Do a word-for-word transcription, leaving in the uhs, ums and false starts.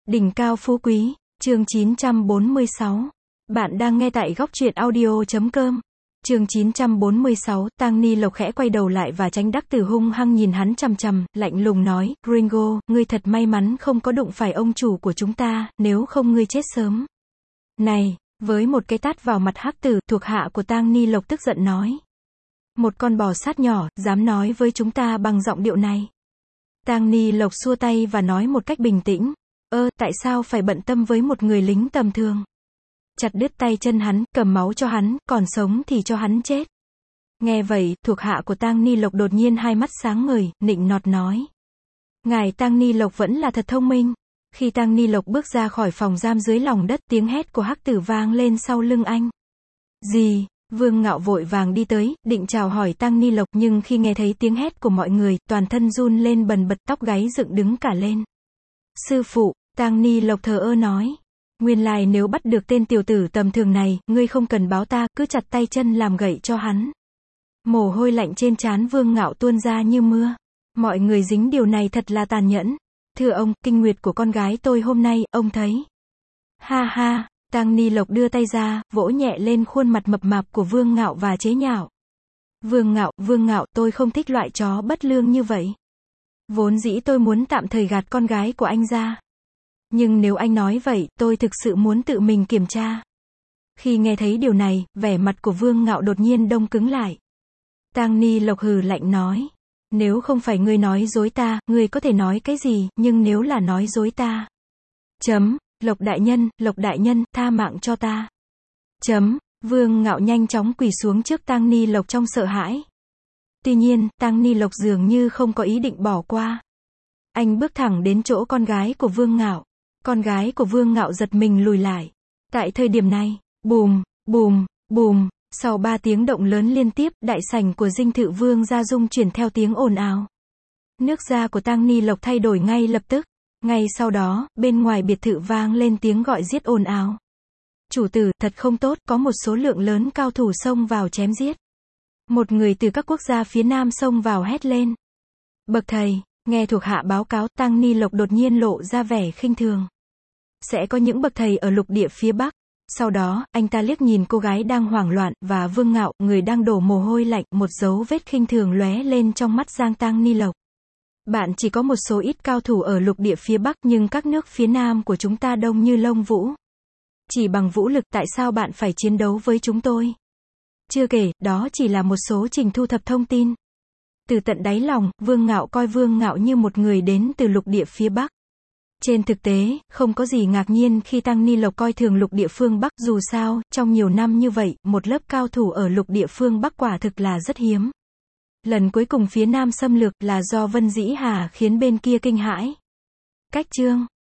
Đỉnh cao phú quý, chương chín trăm bốn mươi sáu. Bạn đang nghe tại góc truyện audio chấm com. Chương chín trăm bốn mươi sáu, Tang Ni Lộc khẽ quay đầu lại và Chánh Đắc Tử hung hăng nhìn hắn chằm chằm, lạnh lùng nói, Gringo, ngươi thật may mắn không có đụng phải ông chủ của chúng ta, nếu không ngươi chết sớm. Này, với một cái tát vào mặt Hắc Tử, thuộc hạ của Tang Ni Lộc tức giận nói. Một con bò sát nhỏ, dám nói với chúng ta bằng giọng điệu này. Tang Ni Lộc xua tay và nói một cách bình tĩnh, ơ, tại sao phải bận tâm với một người lính tầm thường? Chặt đứt tay chân hắn, cầm máu cho hắn, còn sống thì cho hắn chết. Nghe vậy, thuộc hạ của Tang Ni Lộc đột nhiên hai mắt sáng ngời, nịnh nọt nói. Ngài Tang Ni Lộc vẫn là thật thông minh. Khi Tang Ni Lộc bước ra khỏi phòng giam dưới lòng đất, tiếng hét của Hắc Tử vang lên sau lưng anh. Gì? Vương Ngạo vội vàng đi tới, định chào hỏi Tang Ni Lộc, nhưng khi nghe thấy tiếng hét của mọi người, toàn thân run lên bần bật, tóc gáy dựng đứng cả lên. Sư phụ, Tang Ni Lộc thờ ơ nói. Nguyên lai nếu bắt được tên tiểu tử tầm thường này, ngươi không cần báo ta, cứ chặt tay chân làm gậy cho hắn. Mồ hôi lạnh trên trán Vương Ngạo tuôn ra như mưa. Mọi người dính điều này thật là tàn nhẫn. Thưa ông, kinh nguyệt của con gái tôi hôm nay, ông thấy. Ha ha, Tang Ni Lộc đưa tay ra, vỗ nhẹ lên khuôn mặt mập mạp của Vương Ngạo và chế nhạo. Vương Ngạo, Vương Ngạo, tôi không thích loại chó bất lương như vậy. Vốn dĩ tôi muốn tạm thời gạt con gái của anh ra. Nhưng nếu anh nói vậy, tôi thực sự muốn tự mình kiểm tra. Khi nghe thấy điều này, vẻ mặt của Vương Ngạo đột nhiên đông cứng lại. Tang Ni Lộc hừ lạnh nói. Nếu không phải ngươi nói dối ta, ngươi có thể nói cái gì, nhưng nếu là nói dối ta. Chấm, Lộc đại nhân, Lộc đại nhân, tha mạng cho ta. Chấm, Vương Ngạo nhanh chóng quỳ xuống trước Tang Ni Lộc trong sợ hãi. Tuy nhiên, Tang Ni Lộc dường như không có ý định bỏ qua. Anh bước thẳng đến chỗ con gái của Vương Ngạo. Con gái của Vương Ngạo giật mình lùi lại. Tại thời điểm này, bùm, bùm, bùm, sau ba tiếng động lớn liên tiếp, đại sảnh của dinh thự Vương gia rung chuyển theo tiếng ồn ào. Nước da của Tang Ni Lộc thay đổi ngay lập tức. Ngay sau đó, bên ngoài biệt thự vang lên tiếng gọi giết ồn ào. Chủ tử, thật không tốt, có một số lượng lớn cao thủ xông vào chém giết. Một người từ các quốc gia phía Nam xông vào hét lên. Bậc thầy, nghe thuộc hạ báo cáo, Tang Ni Lộc đột nhiên lộ ra vẻ khinh thường. Sẽ có những bậc thầy ở lục địa phía Bắc. Sau đó, anh ta liếc nhìn cô gái đang hoảng loạn, và Vương Ngạo, người đang đổ mồ hôi lạnh, một dấu vết khinh thường lóe lên trong mắt Giang Tang Ni Lộc. Bạn chỉ có một số ít cao thủ ở lục địa phía Bắc, nhưng các nước phía Nam của chúng ta đông như lông vũ. Chỉ bằng vũ lực, tại sao bạn phải chiến đấu với chúng tôi? Chưa kể, đó chỉ là một số trình thu thập thông tin. Từ tận đáy lòng, Vương Ngạo coi Vương Ngạo như một người đến từ lục địa phía Bắc. Trên thực tế, không có gì ngạc nhiên khi Tang Ni Lộc coi thường lục địa phương Bắc, dù sao, trong nhiều năm như vậy, một lớp cao thủ ở lục địa phương Bắc quả thực là rất hiếm. Lần cuối cùng phía Nam xâm lược là do Vân Dĩ Hà khiến bên kia kinh hãi. Cách chương